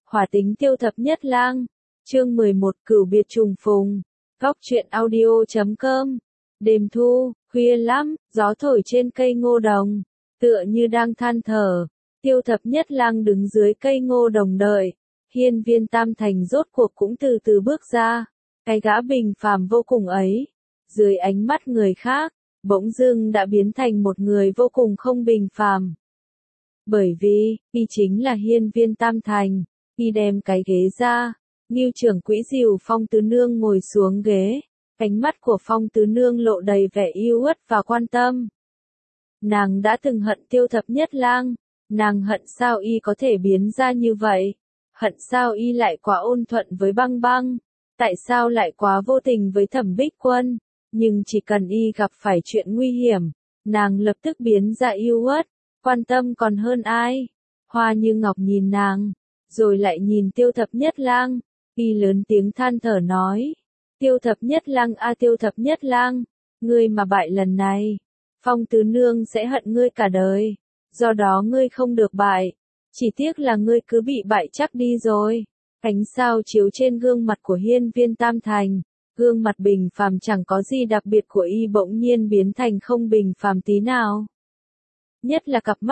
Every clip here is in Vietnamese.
Hỏa tính tiêu thập nhất lang. Chương 11 Cửu biệt trùng phùng. Góc truyện audio.com. Đêm thu, khuya lắm, gió thổi trên cây ngô đồng, tựa như đang than thở. Tiêu thập nhất lang đứng dưới cây ngô đồng đợi. Hiên Viên Tam Thành rốt cuộc cũng từ từ bước ra. Cái gã bình phàm vô cùng ấy, dưới ánh mắt người khác, bỗng dưng đã biến thành một người vô cùng không bình phàm. Bởi vì, y chính là Hiên Viên Tam Thành, y đem cái ghế ra, Ngưu trưởng quỹ dìu Phong Tứ Nương ngồi xuống ghế, ánh mắt của Phong Tứ Nương lộ đầy vẻ yêu uất và quan tâm. Nàng đã từng hận Tiêu thập nhất lang, nàng hận sao y có thể biến ra như vậy, hận sao y lại quá ôn thuận với Băng Băng, tại sao lại quá vô tình với Thẩm Bích Quân, nhưng chỉ cần y gặp phải chuyện nguy hiểm, nàng lập tức biến ra yêu uất, quan tâm còn hơn ai. Hoa Như Ngọc nhìn nàng, rồi lại nhìn Tiêu thập nhất lang, y lớn tiếng than thở nói, Tiêu thập nhất lang a Tiêu thập nhất lang, ngươi mà bại lần này, Phong Tứ Nương sẽ hận ngươi cả đời, do đó ngươi không được bại, chỉ tiếc là ngươi cứ bị bại chắc đi rồi. Ánh sao chiếu trên gương mặt của Hiên Viên Tam Thành, gương mặt bình phàm chẳng có gì đặc biệt của y bỗng nhiên biến thành không bình phàm tí nào. Nhất là cặp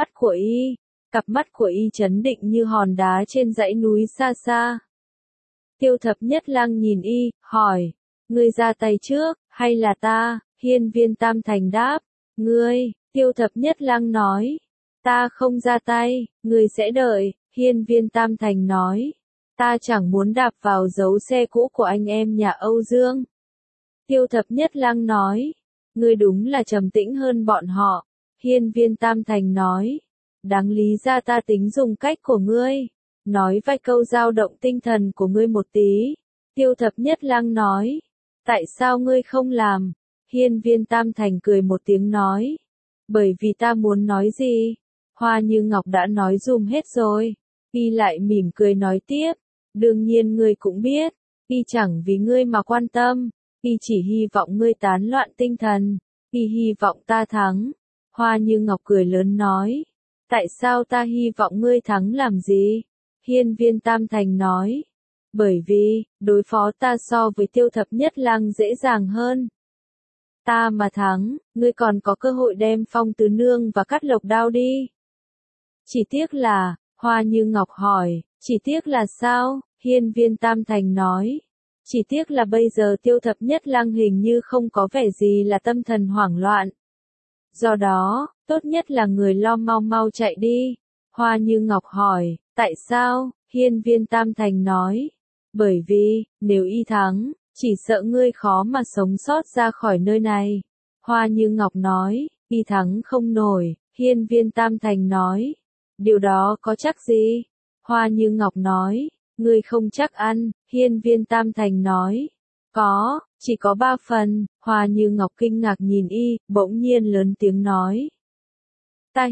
mắt của y chấn định như hòn đá trên dãy núi xa xa. Tiêu thập nhất lang nhìn y, hỏi, ngươi ra tay trước, hay là ta? Hiên Viên Tam Thành đáp, ngươi. Tiêu thập nhất lang nói, ta không ra tay, ngươi sẽ đợi. Hiên Viên Tam Thành nói, ta chẳng muốn đạp vào dấu xe cũ của anh em nhà Âu Dương. Tiêu thập nhất lang nói, ngươi đúng là trầm tĩnh hơn bọn họ. Hiên Viên Tam Thành nói, đáng lý ra ta tính dùng cách của ngươi, nói vài câu dao động tinh thần của ngươi một tí. Tiêu thập nhất lang nói, tại sao ngươi không làm? Hiên Viên Tam Thành cười một tiếng nói, bởi vì ta muốn nói gì, Hoa Như Ngọc đã nói dùm hết rồi. Y lại mỉm cười nói tiếp, đương nhiên ngươi cũng biết, y chẳng vì ngươi mà quan tâm, y chỉ hy vọng ngươi tán loạn tinh thần, y hy vọng ta thắng. Hoa Như Ngọc cười lớn nói, tại sao ta hy vọng ngươi thắng làm gì? Hiên Viên Tam Thành nói, bởi vì, đối phó ta so với Tiêu thập nhất lang dễ dàng hơn. Ta mà thắng, ngươi còn có cơ hội đem Phong Tứ Nương và Cát Lộc Đao đi. Chỉ tiếc là, Hoa Như Ngọc hỏi, chỉ tiếc là sao? Hiên Viên Tam Thành nói, chỉ tiếc là bây giờ Tiêu thập nhất lang hình như không có vẻ gì là tâm thần hoảng loạn. Do đó, tốt nhất là người lo mau mau chạy đi. Hoa Như Ngọc hỏi, tại sao? Hiên Viên Tam Thành nói, bởi vì, nếu y thắng, chỉ sợ ngươi khó mà sống sót ra khỏi nơi này. Hoa Như Ngọc nói, y thắng không nổi. Hiên Viên Tam Thành nói, điều đó có chắc gì? Hoa Như Ngọc nói, ngươi không chắc ăn. Hiên Viên Tam Thành nói, có, chỉ có 3 phần. Hoa Như Ngọc kinh ngạc nhìn y, bỗng nhiên lớn tiếng nói, ta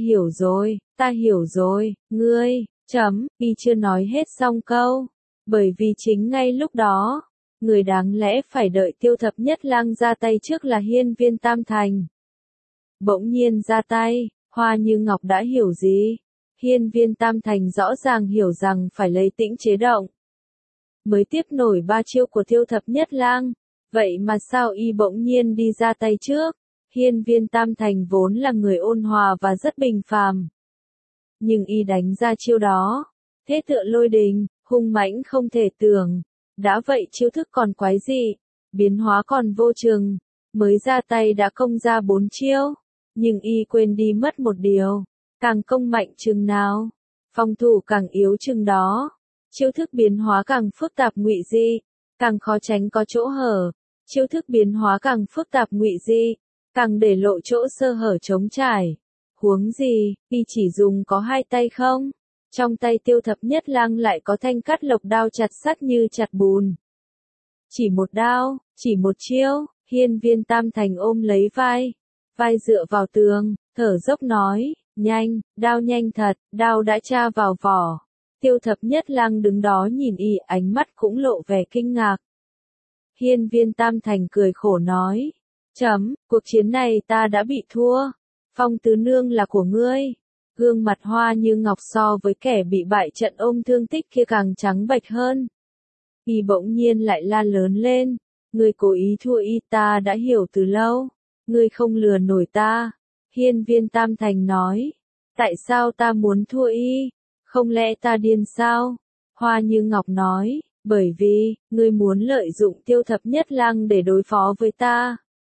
hiểu rồi, ngươi, y chưa nói hết xong câu, bởi vì chính ngay lúc đó, người đáng lẽ phải đợi Tiêu thập nhất lang ra tay trước là Hiên Viên Tam Thành. Bỗng nhiên ra tay, Hoa Như Ngọc đã hiểu gì? Hiên Viên Tam Thành rõ ràng hiểu rằng phải lấy tĩnh chế động, mới tiếp nổi 3 chiêu của Tiêu thập nhất lang, vậy mà sao y bỗng nhiên đi ra tay trước? Hiên Viên Tam Thành vốn là người ôn hòa và rất bình phàm, nhưng y đánh ra chiêu đó, thế tựa lôi đình, hung mãnh không thể tưởng. Đã vậy chiêu thức còn quái dị, biến hóa còn vô chừng, mới ra tay đã công ra 4 chiêu, nhưng y quên đi mất một điều, càng công mạnh chừng nào, phòng thủ càng yếu chừng đó, chiêu thức biến hóa càng phức tạp ngụy dị, càng khó tránh có chỗ hở, chiêu thức biến hóa càng phức tạp ngụy dị, càng để lộ chỗ sơ hở trống trải. Huống gì, y chỉ dùng có 2 tay không? Trong tay Tiêu thập nhất lang lại có thanh Cát Lộc Đao chặt sắt như chặt bùn. Chỉ một đao, chỉ một chiêu. Hiên Viên Tam Thành ôm lấy vai dựa vào tường, thở dốc nói, đao nhanh thật, đao đã tra vào vỏ. Tiêu thập nhất lang đứng đó nhìn y, ánh mắt cũng lộ vẻ kinh ngạc. Hiên Viên Tam Thành cười khổ nói, cuộc chiến này ta đã bị thua, Phong Tứ Nương là của ngươi, Gương mặt Hoa Như Ngọc so với kẻ bị bại trận ôm thương tích kia càng trắng bệch hơn. Y bỗng nhiên lại la lớn lên, ngươi cố ý thua y, ta đã hiểu từ lâu, ngươi không lừa nổi ta. Hiên Viên Tam Thành nói, tại sao ta muốn thua y, không lẽ ta điên sao? Hoa Như Ngọc nói, bởi vì, ngươi muốn lợi dụng Tiêu Thập Nhất Lang để đối phó với ta.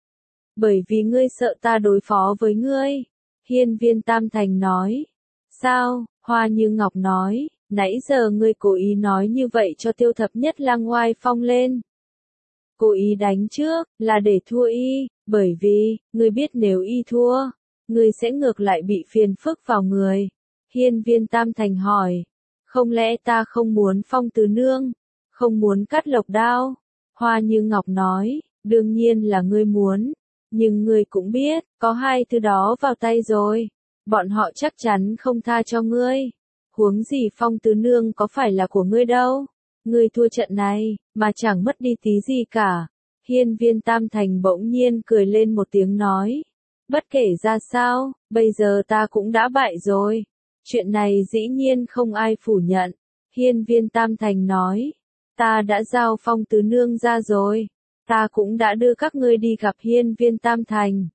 Bởi vì ngươi sợ ta đối phó với ngươi. Hiên Viên Tam Thành nói, sao? Hoa Như Ngọc nói, nãy giờ ngươi cố ý nói như vậy cho Tiêu Thập Nhất Lang oai phong lên. Cố ý đánh trước, là để thua y, bởi vì, ngươi biết nếu y thua, ngươi sẽ ngược lại bị phiền phức vào người. Hiên Viên Tam Thành hỏi, không lẽ ta không muốn Phong Tứ Nương, không muốn cắt lộc đao? Hoa Như Ngọc nói, đương nhiên là ngươi muốn, nhưng ngươi cũng biết, có hai thứ đó vào tay rồi, bọn họ chắc chắn không tha cho ngươi. Huống gì Phong Tứ Nương có phải là của ngươi đâu, ngươi thua trận này, mà chẳng mất đi tí gì cả. Hiên Viên Tam Thành bỗng nhiên cười lên một tiếng nói, bất kể ra sao, bây giờ ta cũng đã bại rồi. Chuyện này dĩ nhiên không ai phủ nhận. Hiên Viên Tam Thành nói, ta đã giao Phong Tứ Nương ra rồi, ta cũng đã đưa các ngươi đi gặp Hiên Viên Tam Thành.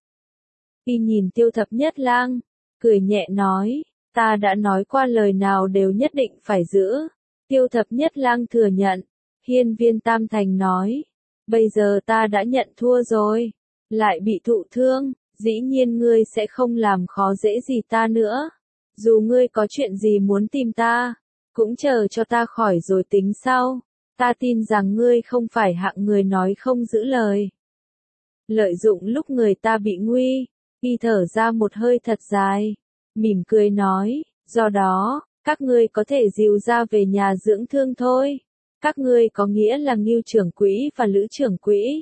Y nhìn Tiêu Thập Nhất Lang, cười nhẹ nói, ta đã nói qua lời nào đều nhất định phải giữ. Tiêu Thập Nhất Lang thừa nhận. Hiên Viên Tam Thành nói, bây giờ ta đã nhận thua rồi, lại bị thụ thương, dĩ nhiên ngươi sẽ không làm khó dễ gì ta nữa. Dù ngươi có chuyện gì muốn tìm ta, cũng chờ cho ta khỏi rồi tính sau. Ta tin rằng ngươi không phải hạng người nói không giữ lời. Lợi dụng lúc người ta bị nguy, y thở ra một hơi thật dài, mỉm cười nói, do đó, các ngươi có thể dìu ra về nhà dưỡng thương thôi. Các ngươi có nghĩa là Ngưu trưởng quỹ và Lữ trưởng quỹ.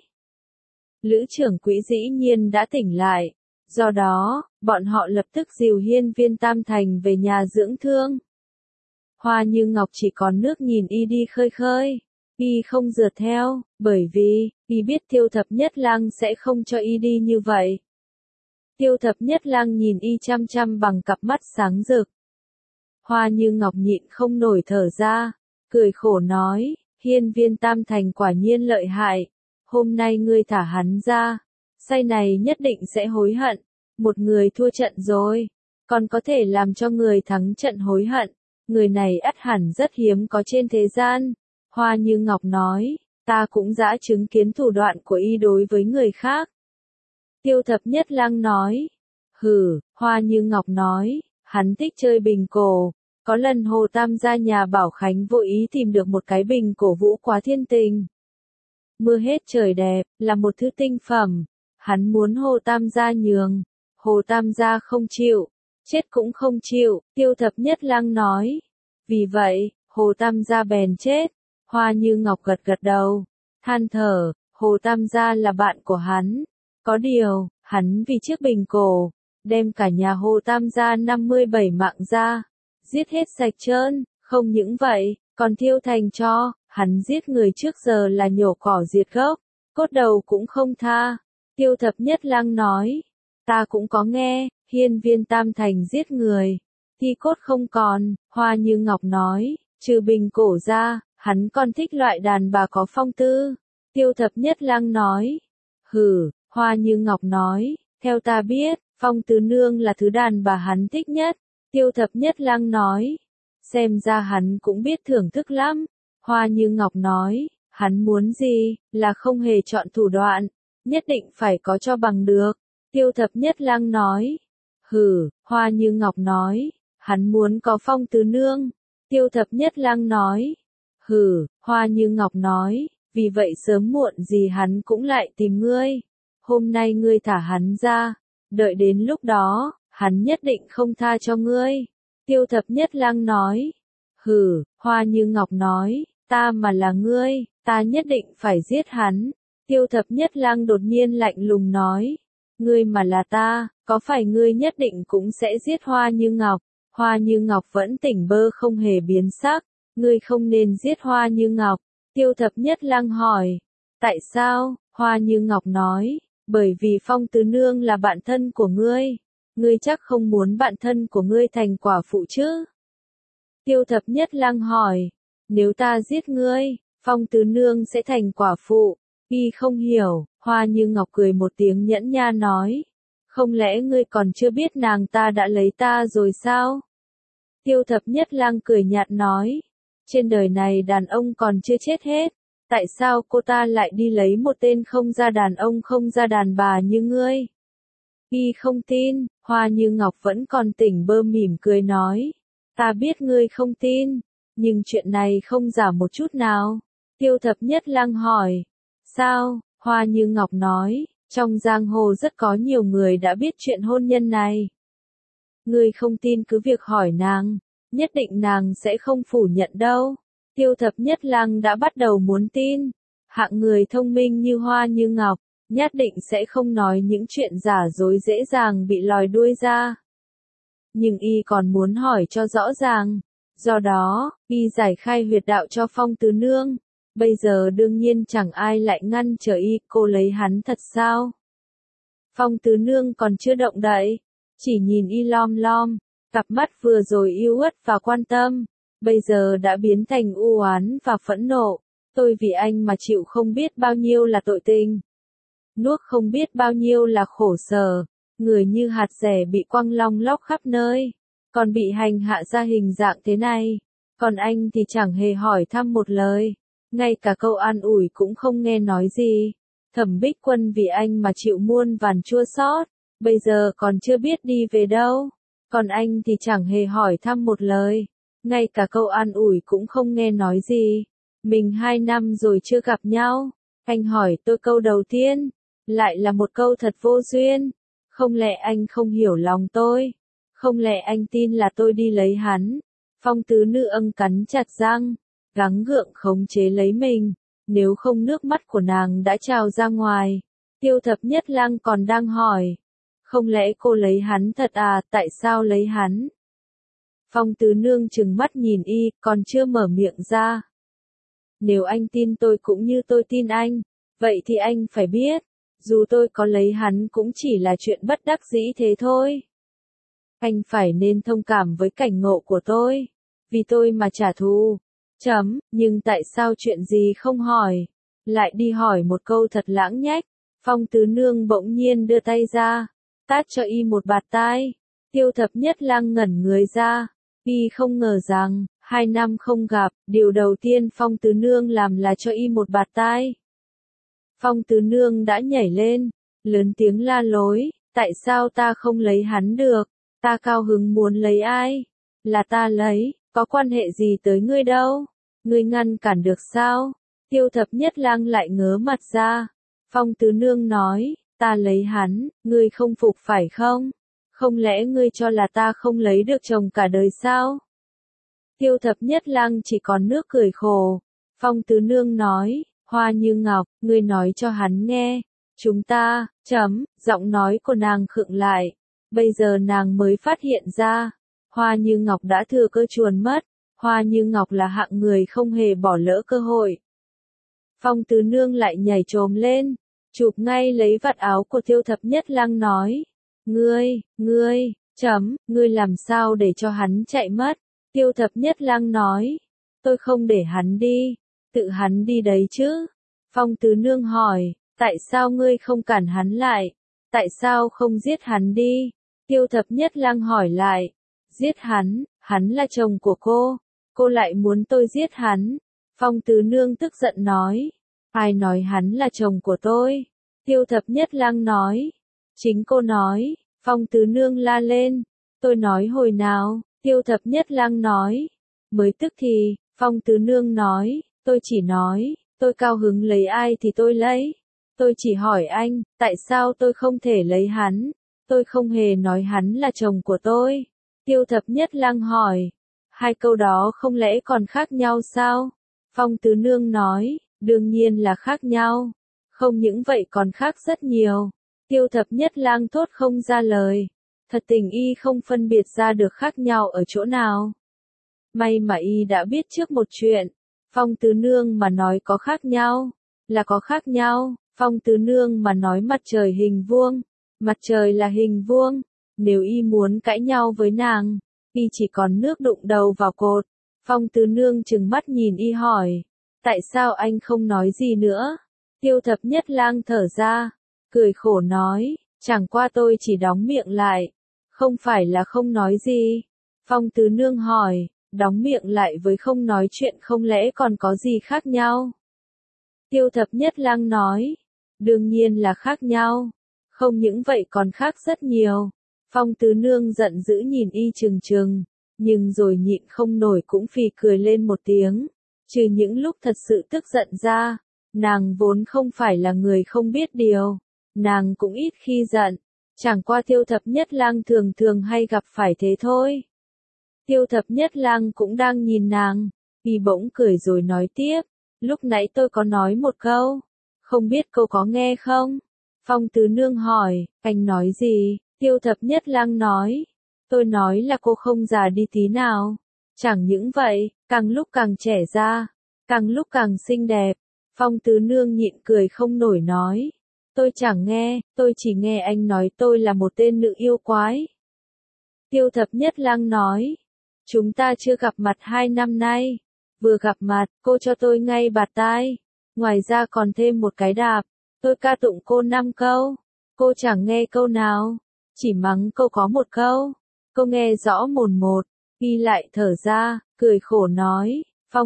Lữ trưởng quỹ dĩ nhiên đã tỉnh lại, do đó, bọn họ lập tức dìu Hiên Viên Tam Thành về nhà dưỡng thương. Hoa Như Ngọc chỉ còn nước nhìn y đi khơi khơi, y không rượt theo, bởi vì, y biết Tiêu Thập Nhất Lang sẽ không cho y đi như vậy. Tiêu Thập Nhất Lang nhìn y chăm chăm bằng cặp mắt sáng rực. Hoa Như Ngọc nhịn không nổi thở ra, cười khổ nói, Hiên Viên Tam Thành quả nhiên lợi hại, hôm nay ngươi thả hắn ra, say này nhất định sẽ hối hận, một người thua trận rồi, còn có thể làm cho người thắng trận hối hận, người này ắt hẳn rất hiếm có trên thế gian. Hoa Như Ngọc nói, ta cũng đã chứng kiến thủ đoạn của y đối với người khác. Tiêu Thập Nhất Lang nói, hừ. Hoa Như Ngọc nói, hắn thích chơi bình cổ. Có lần Hồ Tam gia nhà Bảo Khánh vô ý tìm được một cái bình cổ vũ quá thiên tình. Mưa hết trời đẹp, là một thứ tinh phẩm. Hắn muốn Hồ Tam gia nhường. Hồ Tam gia không chịu, chết cũng không chịu. Tiêu Thập Nhất Lang nói. Vì vậy, Hồ Tam gia bèn chết. Hoa Như Ngọc gật gật đầu, than thở, Hồ Tam gia là bạn của hắn. Có điều, hắn vì chiếc bình cổ, đem cả nhà Hồ Tam gia 57 mạng ra, giết hết sạch trơn, không những vậy, còn thiêu thành tro, hắn giết người trước giờ là nhổ cỏ diệt gốc, cốt đầu cũng không tha. Tiêu Thập Nhất Lang nói, ta cũng có nghe, Hiên Viên Tam Thành giết người, thi cốt không còn. Hoa Như Ngọc nói, trừ bình cổ ra, hắn còn thích loại đàn bà có phong tư. Tiêu Thập Nhất Lang nói, hừ. Hoa Như Ngọc nói, theo ta biết, Phong Tứ Nương là thứ đàn bà hắn thích nhất. Tiêu Thập Nhất Lang nói, xem ra hắn cũng biết thưởng thức lắm. Hoa Như Ngọc nói, hắn muốn gì, là không hề chọn thủ đoạn, nhất định phải có cho bằng được. Tiêu Thập Nhất Lang nói, hừ. Hoa Như Ngọc nói, hắn muốn có Phong Tứ Nương. Tiêu Thập Nhất Lang nói, hừ. Hoa Như Ngọc nói, vì vậy sớm muộn gì hắn cũng lại tìm ngươi. Hôm nay ngươi thả hắn ra, đợi đến lúc đó, hắn nhất định không tha cho ngươi. Tiêu Thập Nhất Lang nói, hừ. Hoa Như Ngọc nói, ta mà là ngươi, ta nhất định phải giết hắn. Tiêu Thập Nhất Lang đột nhiên lạnh lùng nói, ngươi mà là ta, có phải ngươi nhất định cũng sẽ giết Hoa Như Ngọc? Hoa Như Ngọc vẫn tỉnh bơ không hề biến sắc, ngươi không nên giết Hoa Như Ngọc. Tiêu Thập Nhất Lang hỏi, tại sao? Hoa Như Ngọc nói, bởi vì Phong Tứ Nương là bạn thân của ngươi. ngươi chắc không muốn bạn thân của ngươi thành quả phụ chứ? Tiêu Thập Nhất Lăng hỏi, nếu ta giết ngươi, Phong Tứ Nương sẽ thành quả phụ. Y không hiểu, Hoa Như Ngọc cười một tiếng nhẫn nha nói, không lẽ ngươi còn chưa biết nàng ta đã lấy ta rồi sao? Tiêu Thập Nhất Lăng cười nhạt nói, trên đời này đàn ông còn chưa chết hết, tại sao cô ta lại đi lấy một tên không ra đàn ông không ra đàn bà như ngươi? Y không tin, Hoa Như Ngọc vẫn còn tỉnh bơ mỉm cười nói, ta biết ngươi không tin, nhưng chuyện này không giả một chút nào. Tiêu Thập Nhất Lăng hỏi, sao? Hoa Như Ngọc nói, trong giang hồ rất có nhiều người đã biết chuyện hôn nhân này. Ngươi không tin cứ việc hỏi nàng, nhất định nàng sẽ không phủ nhận đâu. Tiêu Thập Nhất Lăng đã bắt đầu muốn tin, hạng người thông minh như Hoa Như Ngọc, nhất định sẽ không nói những chuyện giả dối dễ dàng bị lòi đuôi ra. Nhưng y còn muốn hỏi cho rõ ràng, do đó, y giải khai huyệt đạo cho Phong Tứ Nương. Bây giờ đương nhiên chẳng ai lại ngăn trở y, cô lấy hắn thật sao? Phong Tứ Nương còn chưa động đậy, chỉ nhìn y lom lom, cặp mắt vừa rồi yêu uất và quan tâm, bây giờ đã biến thành u oán và phẫn nộ. Tôi vì anh mà chịu không biết bao nhiêu là tội tình, nuốt không biết bao nhiêu là khổ sở, người như hạt rẻ bị quăng long lóc khắp nơi, còn bị hành hạ ra hình dạng thế này, còn anh thì chẳng hề hỏi thăm một lời. Ngay cả câu an ủi cũng không nghe nói gì. Thẩm Bích Quân vì anh mà chịu muôn vàn chua xót, bây giờ còn chưa biết đi về đâu. Còn anh thì chẳng hề hỏi thăm một lời. Ngay cả câu an ủi cũng không nghe nói gì. Mình 2 năm rồi chưa gặp nhau. Anh hỏi tôi câu đầu tiên, lại là một câu thật vô duyên. Không lẽ anh không hiểu lòng tôi? Không lẽ anh tin là tôi đi lấy hắn? Phong Tứ Nương cắn chặt răng, gắng gượng khống chế lấy mình, nếu không nước mắt của nàng đã trào ra ngoài. Tiêu Thập Nhất Lăng còn đang hỏi, không lẽ cô lấy hắn thật à, tại sao lấy hắn? Phong Tứ Nương trừng mắt nhìn y, còn chưa mở miệng ra. Nếu anh tin tôi cũng như tôi tin anh, vậy thì anh phải biết, dù tôi có lấy hắn cũng chỉ là chuyện bất đắc dĩ thế thôi. Anh phải nên thông cảm với cảnh ngộ của tôi, vì tôi mà trả thù. Nhưng tại sao chuyện gì không hỏi, lại đi hỏi một câu thật lãng nhách. Phong Tứ Nương bỗng nhiên đưa tay ra, tát cho y một bạt tai. Tiêu Thập Nhất Lăng ngẩn người ra, y không ngờ rằng, 2 năm không gặp, điều đầu tiên Phong Tứ Nương làm là cho y một bạt tai. Phong Tứ Nương đã nhảy lên, lớn tiếng la lối, tại sao ta không lấy hắn được, ta cao hứng muốn lấy ai, là ta lấy, có quan hệ gì tới ngươi đâu, ngươi ngăn cản được sao? Tiêu Thập Nhất Lăng lại ngớ mặt ra. Phong Tứ Nương nói, ta lấy hắn, ngươi không phục phải không? Không lẽ ngươi cho là ta không lấy được chồng cả đời sao? Tiêu Thập Nhất Lăng chỉ còn nước cười khổ. Phong Tứ Nương nói, Hoa Như Ngọc, ngươi nói cho hắn nghe, chúng ta, giọng nói của nàng khựng lại. Bây giờ nàng mới phát hiện ra, Hoa Như Ngọc đã thừa cơ chuồn mất. Hoa Như Ngọc là hạng người không hề bỏ lỡ cơ hội. Phong Tứ Nương lại nhảy chồm lên, chụp ngay lấy vạt áo của Tiêu Thập Nhất Lăng nói, ngươi làm sao để cho hắn chạy mất? Tiêu Thập Nhất Lăng nói, tôi không để hắn đi, tự hắn đi đấy chứ. Phong Tứ Nương hỏi, tại sao ngươi không cản hắn lại? Tại sao không giết hắn đi? Tiêu Thập Nhất Lăng hỏi lại, giết hắn là chồng của cô lại muốn tôi giết hắn. Phong Tứ Nương tức giận nói, ai nói hắn là chồng của tôi? Tiêu Thập Nhất Lăng nói, chính cô nói. Phong Tứ Nương la lên, tôi nói hồi nào? Tiêu Thập Nhất Lăng nói, mới tức thì. Phong Tứ Nương nói, tôi chỉ nói, tôi cao hứng lấy ai thì tôi lấy. Tôi chỉ hỏi anh, tại sao tôi không thể lấy hắn? Tôi không hề nói hắn là chồng của tôi. Tiêu Thập Nhất Lăng hỏi, hai câu đó không lẽ còn khác nhau sao? Phong Tứ Nương nói, đương nhiên là khác nhau. Không những vậy còn khác rất nhiều. Tiêu Thập Nhất Lăng thốt không ra lời. Thật tình y không phân biệt ra được khác nhau ở chỗ nào. May mà y đã biết trước một chuyện. Phong Tứ Nương mà nói có khác nhau, là có khác nhau. Phong Tứ Nương mà nói mặt trời hình vuông, mặt trời là hình vuông, Nếu y muốn cãi nhau với nàng, y chỉ còn nước đụng đầu vào cột. Phong Tứ Nương trừng mắt nhìn y hỏi, tại sao anh không nói gì nữa? Tiêu Thập Nhất Lang thở ra, cười khổ nói, chẳng qua tôi chỉ đóng miệng lại, không phải là không nói gì. Phong Tứ Nương hỏi, đóng miệng lại với không nói chuyện không lẽ còn có gì khác nhau? Tiêu Thập Nhất Lang nói, đương nhiên là khác nhau, không những vậy còn khác rất nhiều. Phong Tứ Nương giận dữ nhìn y trừng trừng, nhưng rồi nhịn không nổi cũng phì cười lên một tiếng. Trừ những lúc thật sự tức giận ra, nàng vốn không phải là người không biết điều, nàng cũng ít khi giận, chẳng qua Tiêu Thập Nhất Lang thường thường hay gặp phải thế thôi. Tiêu Thập Nhất Lang cũng đang nhìn nàng, y bỗng cười rồi nói tiếp, lúc nãy tôi có nói một câu, không biết cô có nghe không? Phong Tứ Nương hỏi, anh nói gì? Tiêu Thập Nhất Lang nói, tôi nói là cô không già đi tí nào. Chẳng những vậy, càng lúc càng trẻ ra, càng lúc càng xinh đẹp. Phong Tứ Nương nhịn cười không nổi nói, tôi chẳng nghe, tôi chỉ nghe anh nói tôi là một tên nữ yêu quái. Tiêu Thập Nhất Lang nói, chúng ta chưa gặp mặt 2 năm nay, vừa gặp mặt, cô cho tôi ngay bạt tai, ngoài ra còn thêm một cái đạp, tôi ca tụng cô 5 câu, cô chẳng nghe câu nào, chỉ mắng cô có một câu, cô nghe rõ mồn một, y lại thở ra, cười khổ nói,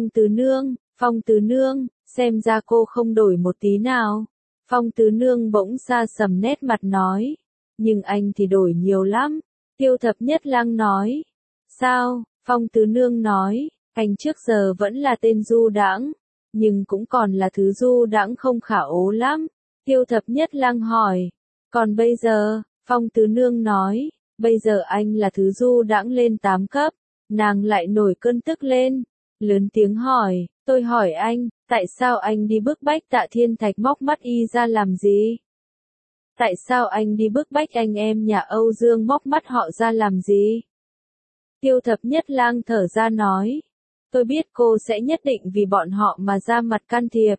Phong Tứ Nương, xem ra cô không đổi một tí nào. Phong Tứ Nương bỗng xa sầm nét mặt nói, nhưng anh thì đổi nhiều lắm. Tiêu Thập Nhất Lang nói, sao? Phong Tứ Nương nói, anh trước giờ vẫn là tên du đãng, nhưng cũng còn là thứ du đãng không khả ố lắm. Tiêu Thập Nhất Lang hỏi, còn bây giờ? Phong Tứ Nương nói, bây giờ anh là thứ du đãng lên 8 cấp. Nàng lại nổi cơn tức lên, lớn tiếng hỏi, tôi hỏi anh, tại sao anh đi bức bách Tạ Thiên Thạch móc mắt y ra làm gì? Tại sao anh đi bức bách anh em nhà Âu Dương móc mắt họ ra làm gì? Tiêu Thập Nhất Lang thở ra nói, tôi biết cô sẽ nhất định vì bọn họ mà ra mặt can thiệp.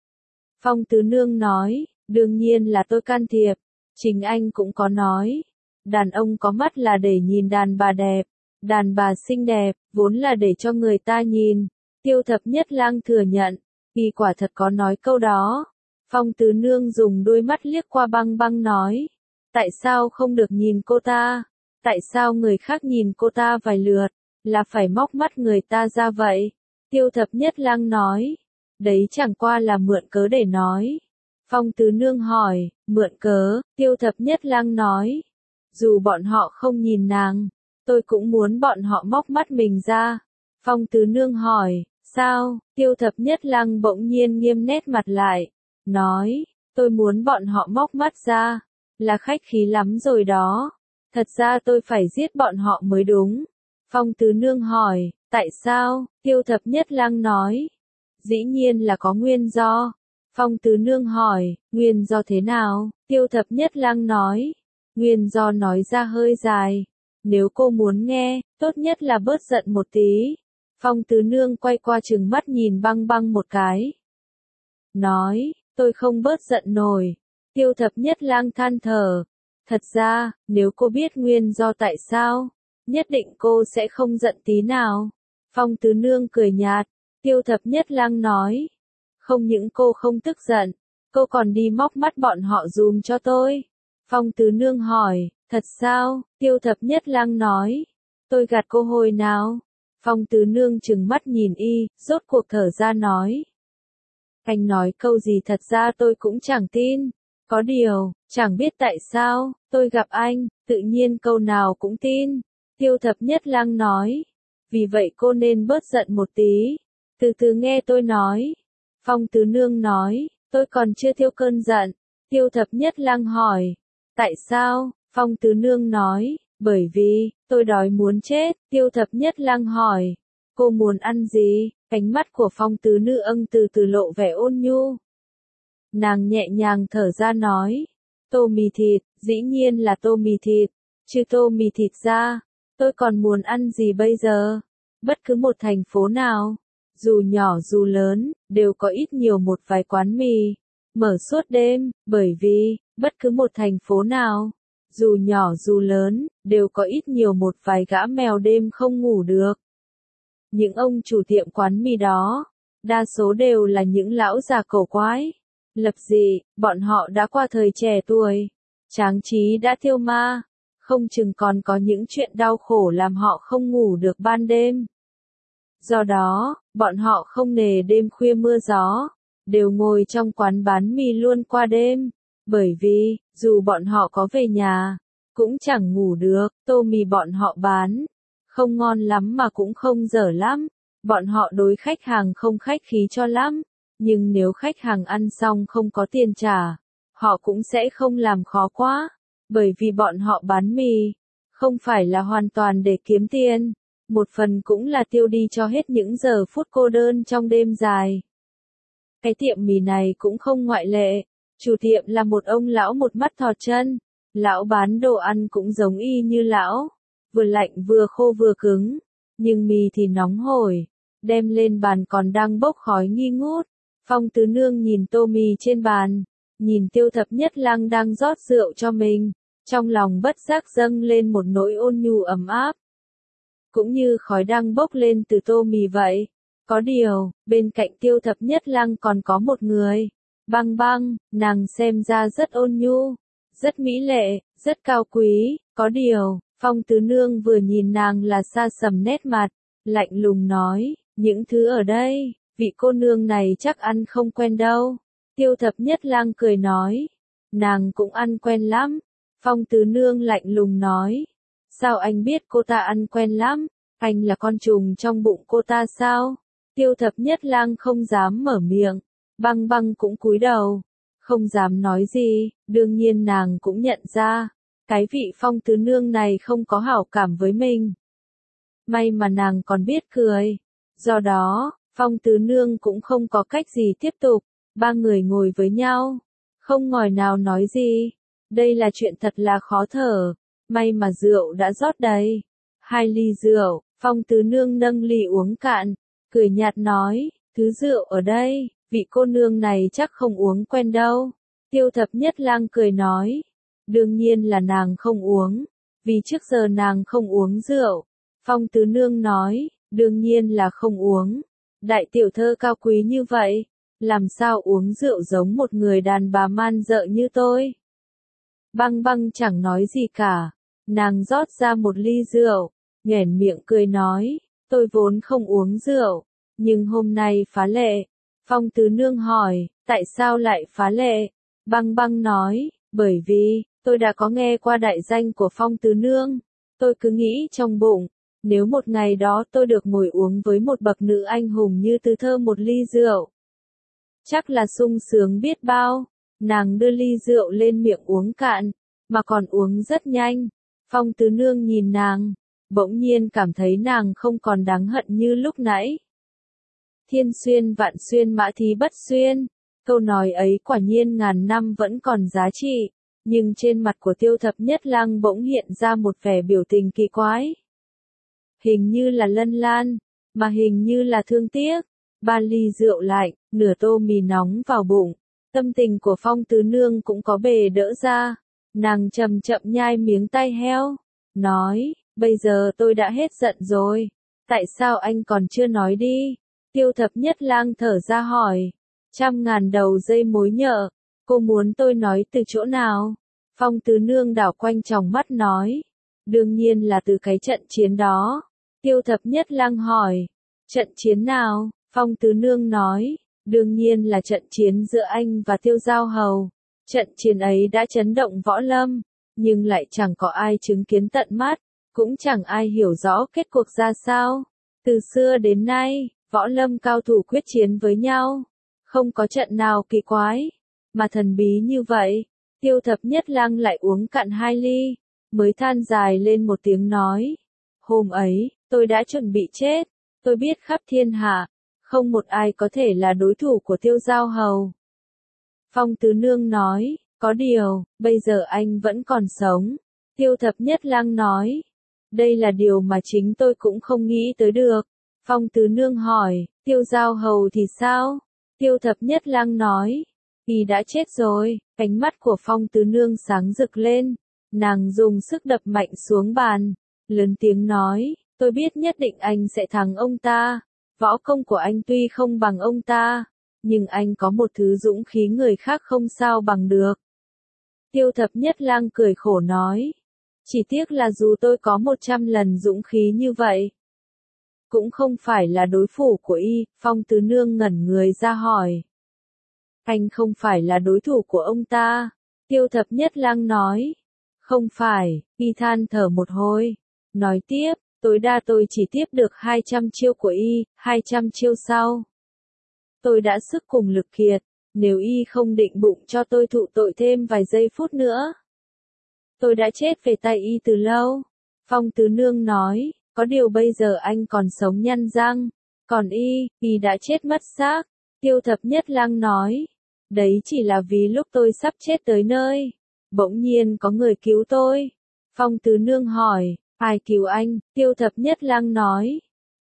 Phong Tứ Nương nói, đương nhiên là tôi can thiệp, chính anh cũng có nói, đàn ông có mắt là để nhìn đàn bà đẹp, đàn bà xinh đẹp, vốn là để cho người ta nhìn. Tiêu Thập Nhất Lang thừa nhận, y quả thật có nói câu đó. Phong Tứ Nương dùng đôi mắt liếc qua Băng Băng nói, tại sao không được nhìn cô ta? Tại sao người khác nhìn cô ta vài lượt, là phải móc mắt người ta ra vậy? Tiêu Thập Nhất Lang nói, đấy chẳng qua là mượn cớ để nói. Phong Tứ Nương hỏi, mượn cớ? Tiêu Thập Nhất Lang nói, dù bọn họ không nhìn nàng, tôi cũng muốn bọn họ móc mắt mình ra. Phong Tứ Nương hỏi, sao? Tiêu Thập Nhất Lang bỗng nhiên nghiêm nét mặt lại, nói, tôi muốn bọn họ móc mắt ra, là khách khí lắm rồi đó. Thật ra tôi phải giết bọn họ mới đúng. Phong Tứ Nương hỏi, tại sao? Tiêu Thập Nhất Lang nói, dĩ nhiên là có nguyên do. Phong Tứ Nương hỏi, nguyên do thế nào? Tiêu Thập Nhất Lang nói, nguyên do nói ra hơi dài. Nếu cô muốn nghe, tốt nhất là bớt giận một tí. Phong Tứ Nương quay qua trừng mắt nhìn Băng Băng một cái. Nói, tôi không bớt giận nổi. Tiêu Thập Nhất Lang than thở. Thật ra, nếu cô biết nguyên do tại sao, nhất định cô sẽ không giận tí nào. Phong Tứ Nương cười nhạt. Tiêu Thập Nhất Lang nói, không những cô không tức giận, cô còn đi móc mắt bọn họ dùm cho tôi. Phong Tứ Nương hỏi, thật sao? Tiêu Thập Nhất Lang nói, tôi gạt cô hồi nào? Phong Tứ Nương trừng mắt nhìn y, rốt cuộc thở ra nói, anh nói câu gì thật ra tôi cũng chẳng tin. Có điều, chẳng biết tại sao, tôi gặp anh, tự nhiên câu nào cũng tin. Tiêu Thập Nhất Lang nói, vì vậy cô nên bớt giận một tí, từ từ nghe tôi nói. Phong Tứ Nương nói, tôi còn chưa tiêu cơn giận. Tiêu Thập Nhất Lang hỏi, tại sao? Phong Tứ Nương nói, bởi vì, tôi đói muốn chết. Tiêu Thập Nhất Lang hỏi, cô muốn ăn gì? Ánh mắt của Phong Tứ Nương từ từ lộ vẻ ôn nhu. Nàng nhẹ nhàng thở ra nói, tô mì thịt, dĩ nhiên là tô mì thịt, chứ tô mì thịt ra, tôi còn muốn ăn gì bây giờ? Bất cứ một thành phố nào, dù nhỏ dù lớn, đều có ít nhiều một vài quán mì, mở suốt đêm, bởi vì, bất cứ một thành phố nào, dù nhỏ dù lớn, đều có ít nhiều một vài gã mèo đêm không ngủ được. Những ông chủ tiệm quán mì đó, đa số đều là những lão già cổ quái. Lập dị, bọn họ đã qua thời trẻ tuổi, tráng trí đã tiêu ma, không chừng còn có những chuyện đau khổ làm họ không ngủ được ban đêm. Do đó, bọn họ không nề đêm khuya mưa gió, đều ngồi trong quán bán mì luôn qua đêm, bởi vì, dù bọn họ có về nhà, cũng chẳng ngủ được, tô mì bọn họ bán, không ngon lắm mà cũng không dở lắm, bọn họ đối khách hàng không khách khí cho lắm, nhưng nếu khách hàng ăn xong không có tiền trả, họ cũng sẽ không làm khó quá, bởi vì bọn họ bán mì, không phải là hoàn toàn để kiếm tiền, một phần cũng là tiêu đi cho hết những giờ phút cô đơn trong đêm dài. Cái tiệm mì này cũng không ngoại lệ, chủ tiệm là một ông lão một mắt thọt chân, lão bán đồ ăn cũng giống y như lão, vừa lạnh vừa khô vừa cứng, nhưng mì thì nóng hổi, đem lên bàn còn đang bốc khói nghi ngút. Phong Tứ Nương nhìn tô mì trên bàn, nhìn Tiêu Thập Nhất Lang đang rót rượu cho mình, trong lòng bất giác dâng lên một nỗi ôn nhu ấm áp. Cũng như khói đang bốc lên từ tô mì vậy. Có điều, bên cạnh Tiêu Thập Nhất Lang còn có một người. Băng Băng, nàng xem ra rất ôn nhu, rất mỹ lệ, rất cao quý, có điều, Phong Tứ Nương vừa nhìn nàng là sa sầm nét mặt, lạnh lùng nói, những thứ ở đây, vị cô nương này chắc ăn không quen đâu. Tiêu Thập Nhất Lang cười nói, nàng cũng ăn quen lắm. Phong Tứ Nương lạnh lùng nói, sao anh biết cô ta ăn quen lắm, anh là con trùng trong bụng cô ta sao? Tiêu Thập Nhất Lang không dám mở miệng, Băng Băng cũng cúi đầu, không dám nói gì, đương nhiên nàng cũng nhận ra, cái vị Phong Tứ Nương này không có hảo cảm với mình. May mà nàng còn biết cười, do đó, Phong Tứ Nương cũng không có cách gì tiếp tục, ba người ngồi với nhau, không ngòi nào nói gì, đây là chuyện thật là khó thở, may mà rượu đã rót đầy, 2 ly rượu, Phong Tứ Nương nâng ly uống cạn, cười nhạt nói, thứ rượu ở đây, vị cô nương này chắc không uống quen đâu. Tiêu Thập Nhất Lang cười nói, đương nhiên là nàng không uống, vì trước giờ nàng không uống rượu. Phong Tứ Nương nói, đương nhiên là không uống, đại tiểu thơ cao quý như vậy, làm sao uống rượu giống một người đàn bà man dợ như tôi. Băng Băng chẳng nói gì cả, nàng rót ra một ly rượu, nhoẻn miệng cười nói, tôi vốn không uống rượu, nhưng hôm nay phá lệ. Phong Tứ Nương hỏi, tại sao lại phá lệ? Băng Băng nói, bởi vì, tôi đã có nghe qua đại danh của Phong Tứ Nương, tôi cứ nghĩ trong bụng, nếu một ngày đó tôi được ngồi uống với một bậc nữ anh hùng như Từ Thơ một ly rượu, chắc là sung sướng biết bao. Nàng đưa ly rượu lên miệng uống cạn, mà còn uống rất nhanh. Phong Tứ Nương nhìn nàng, bỗng nhiên cảm thấy nàng không còn đáng hận như lúc nãy. Thiên xuyên vạn xuyên mã thí bất xuyên, câu nói ấy quả nhiên ngàn năm vẫn còn giá trị, nhưng trên mặt của Tiêu Thập Nhất Lang bỗng hiện ra một vẻ biểu tình kỳ quái. Hình như là lân lan, mà hình như là thương tiếc. 3 ly rượu lạnh, nửa tô mì nóng vào bụng, tâm tình của Phong Tứ Nương cũng có bề đỡ ra. Nàng chậm chậm nhai miếng tai heo, nói, bây giờ tôi đã hết giận rồi, tại sao anh còn chưa nói đi? Tiêu Thập Nhất Lang thở ra hỏi, 100.000 đầu dây mối nhợ, cô muốn tôi nói từ chỗ nào? Phong Tứ Nương đảo quanh tròng mắt nói, đương nhiên là từ cái trận chiến đó. Tiêu Thập Nhất Lang hỏi, trận chiến nào? Phong Tứ Nương nói, đương nhiên là trận chiến giữa anh và Tiêu Giao Hầu. Trận chiến ấy đã chấn động võ lâm, nhưng lại chẳng có ai chứng kiến tận mắt, cũng chẳng ai hiểu rõ kết cuộc ra sao. Từ xưa đến nay, võ lâm cao thủ quyết chiến với nhau, không có trận nào kỳ quái, mà thần bí như vậy. Tiêu Thập Nhất Lang lại uống cạn 2 ly, mới than dài lên một tiếng nói, hôm ấy, tôi đã chuẩn bị chết, tôi biết khắp thiên hạ, không một ai có thể là đối thủ của Tiêu Giao Hầu. Phong Tứ Nương nói, có điều, bây giờ anh vẫn còn sống. Tiêu Thập Nhất Lang nói, đây là điều mà chính tôi cũng không nghĩ tới được. Phong Tứ Nương hỏi, Tiêu Giao Hầu thì sao? Tiêu Thập Nhất Lang nói, y đã chết rồi. Ánh mắt của Phong Tứ Nương sáng rực lên, Nàng dùng sức đập mạnh xuống bàn, lớn tiếng nói, tôi biết nhất định anh sẽ thắng ông ta. Võ công của anh tuy không bằng ông ta, nhưng anh có một thứ dũng khí người khác không sao bằng được. Tiêu Thập Nhất Lang cười khổ nói, chỉ tiếc là dù tôi có 100 lần dũng khí như vậy, cũng không phải là đối thủ của y. Phong Tứ Nương ngẩn người ra hỏi, anh không phải là đối thủ của ông ta? Tiêu Thập Nhất Lang nói, không phải. Y than thở một hồi, nói tiếp, tối đa tôi chỉ tiếp được 200 chiêu của y, 200 chiêu sau tôi đã sức cùng lực kiệt, nếu y không định bụng cho tôi thụ tội thêm vài giây phút nữa, tôi đã chết về tay y từ lâu. Phong Tứ Nương nói, có điều bây giờ anh còn sống nhăn răng, còn y đã chết mất xác. Tiêu Thập Nhất Lang nói, đấy chỉ là vì lúc tôi sắp chết tới nơi, bỗng nhiên có người cứu tôi. Phong Tứ Nương hỏi, ai cứu anh? Tiêu Thập Nhất Lang nói,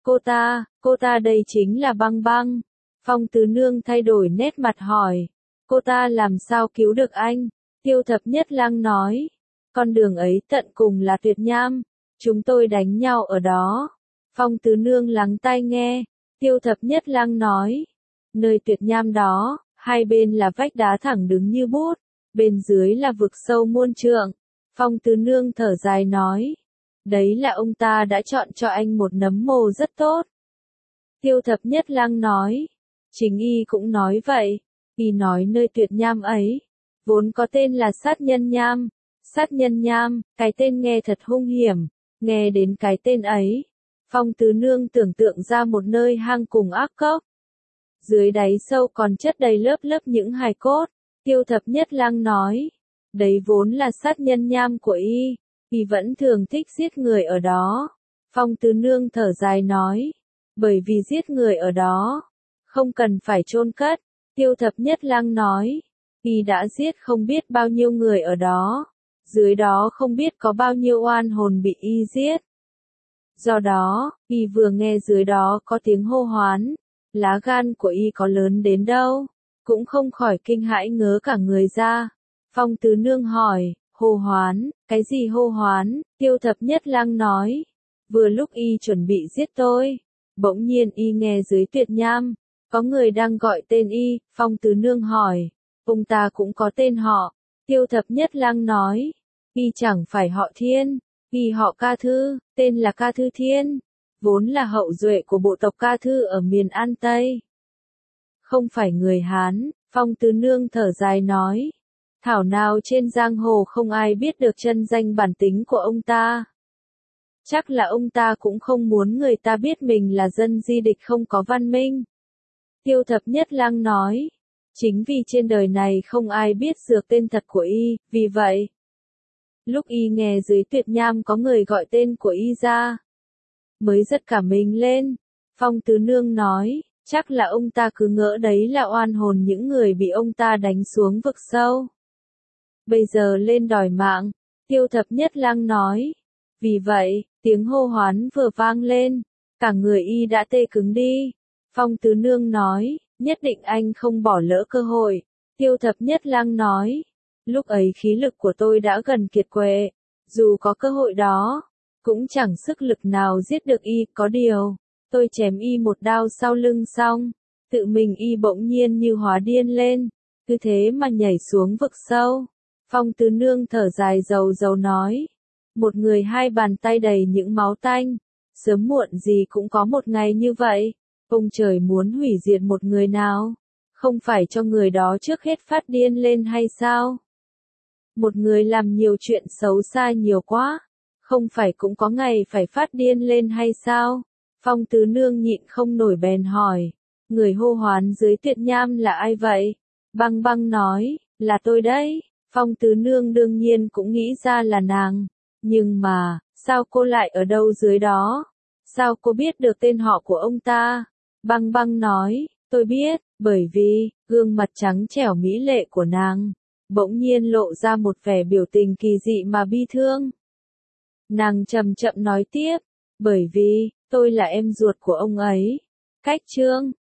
cô ta đây chính là Băng Băng. Phong Tứ Nương thay đổi nét mặt hỏi, cô ta làm sao cứu được anh? Tiêu Thập Nhất Lang nói, con đường ấy tận cùng là tuyệt nham, chúng tôi đánh nhau ở đó. Phong Tứ Nương lắng tai nghe, Tiêu Thập Nhất Lang nói, nơi tuyệt nham đó, hai bên là vách đá thẳng đứng như bút, bên dưới là vực sâu muôn trượng. Phong Tứ Nương thở dài nói, đấy là ông ta đã chọn cho anh một nấm mồ rất tốt. Tiêu Thập Nhất Lang nói, chính y cũng nói vậy. Y nói nơi tuyệt nham ấy vốn có tên là sát nhân nham. Sát nhân nham, cái tên nghe thật hung hiểm. Nghe đến cái tên ấy, Phong Tứ Nương tưởng tượng ra một nơi hang cùng ác cốc. Dưới đáy sâu còn chất đầy lớp lớp những hài cốt. Tiêu Thập Nhất Lang nói, đấy vốn là sát nhân nham của y. Y vẫn thường thích giết người ở đó. Phong Tứ Nương thở dài nói, bởi vì giết người ở đó không cần phải chôn cất. Tiêu Thập Nhất Lang nói, y đã giết không biết bao nhiêu người ở đó. Dưới đó không biết có bao nhiêu oan hồn bị y giết. Do đó, y vừa nghe dưới đó có tiếng hô hoán, lá gan của y có lớn đến đâu, cũng không khỏi kinh hãi ngớ cả người ra. Phong Tứ Nương hỏi, hô hoán, cái gì hô hoán? Tiêu Thập Nhất Lang nói, vừa lúc y chuẩn bị giết tôi, bỗng nhiên y nghe dưới tuyệt nham, có người đang gọi tên y. Phong Tứ Nương hỏi, ông ta cũng có tên họ? Tiêu Thập Nhất Lang nói, y chẳng phải họ Thiên, y họ Ca Thư, tên là Ca Thư Thiên, vốn là hậu duệ của bộ tộc Ca Thư ở miền An Tây. Không phải người Hán. Phong Tứ Nương thở dài nói, thảo nào trên giang hồ không ai biết được chân danh bản tính của ông ta. Chắc là ông ta cũng không muốn người ta biết mình là dân di địch không có văn minh. Tiêu Thập Nhất Lang nói, chính vì trên đời này không ai biết dược tên thật của y, vì vậy, lúc y nghe dưới tuyệt nham có người gọi tên của y ra, mới giật cả mình lên. Phong Tứ Nương nói, chắc là ông ta cứ ngỡ đấy là oan hồn những người bị ông ta đánh xuống vực sâu. Bây giờ lên đòi mạng. Tiêu Thập Nhất Lang nói, vì vậy, tiếng hô hoán vừa vang lên, cả người y đã tê cứng đi. Phong Tứ Nương nói, nhất định anh không bỏ lỡ cơ hội. Tiêu Thập Nhất Lang nói, lúc ấy khí lực của tôi đã gần kiệt quệ, dù có cơ hội đó, cũng chẳng sức lực nào giết được y. Có điều, tôi chém y một đao sau lưng xong, tự mình y bỗng nhiên như hóa điên lên, cứ thế mà nhảy xuống vực sâu. Phong Tứ Nương thở dài rầu rầu nói, một người hai bàn tay đầy những máu tanh, sớm muộn gì cũng có một ngày như vậy. Ông trời muốn hủy diệt một người nào, không phải cho người đó trước hết phát điên lên hay sao? Một người làm nhiều chuyện xấu xa nhiều quá, không phải cũng có ngày phải phát điên lên hay sao? Phong Tứ Nương nhịn không nổi bèn hỏi, người hô hoán dưới tuyệt nham là ai vậy? Băng Băng nói, là tôi đấy. Phong Tứ Nương đương nhiên cũng nghĩ ra là nàng, nhưng mà, sao cô lại ở đâu dưới đó? Sao cô biết được tên họ của ông ta? Băng Băng nói, tôi biết, bởi vì, gương mặt trắng trẻo mỹ lệ của nàng, bỗng nhiên lộ ra một vẻ biểu tình kỳ dị mà bi thương. Nàng chậm chậm nói tiếp, bởi vì, tôi là em ruột của ông ấy. Cách chương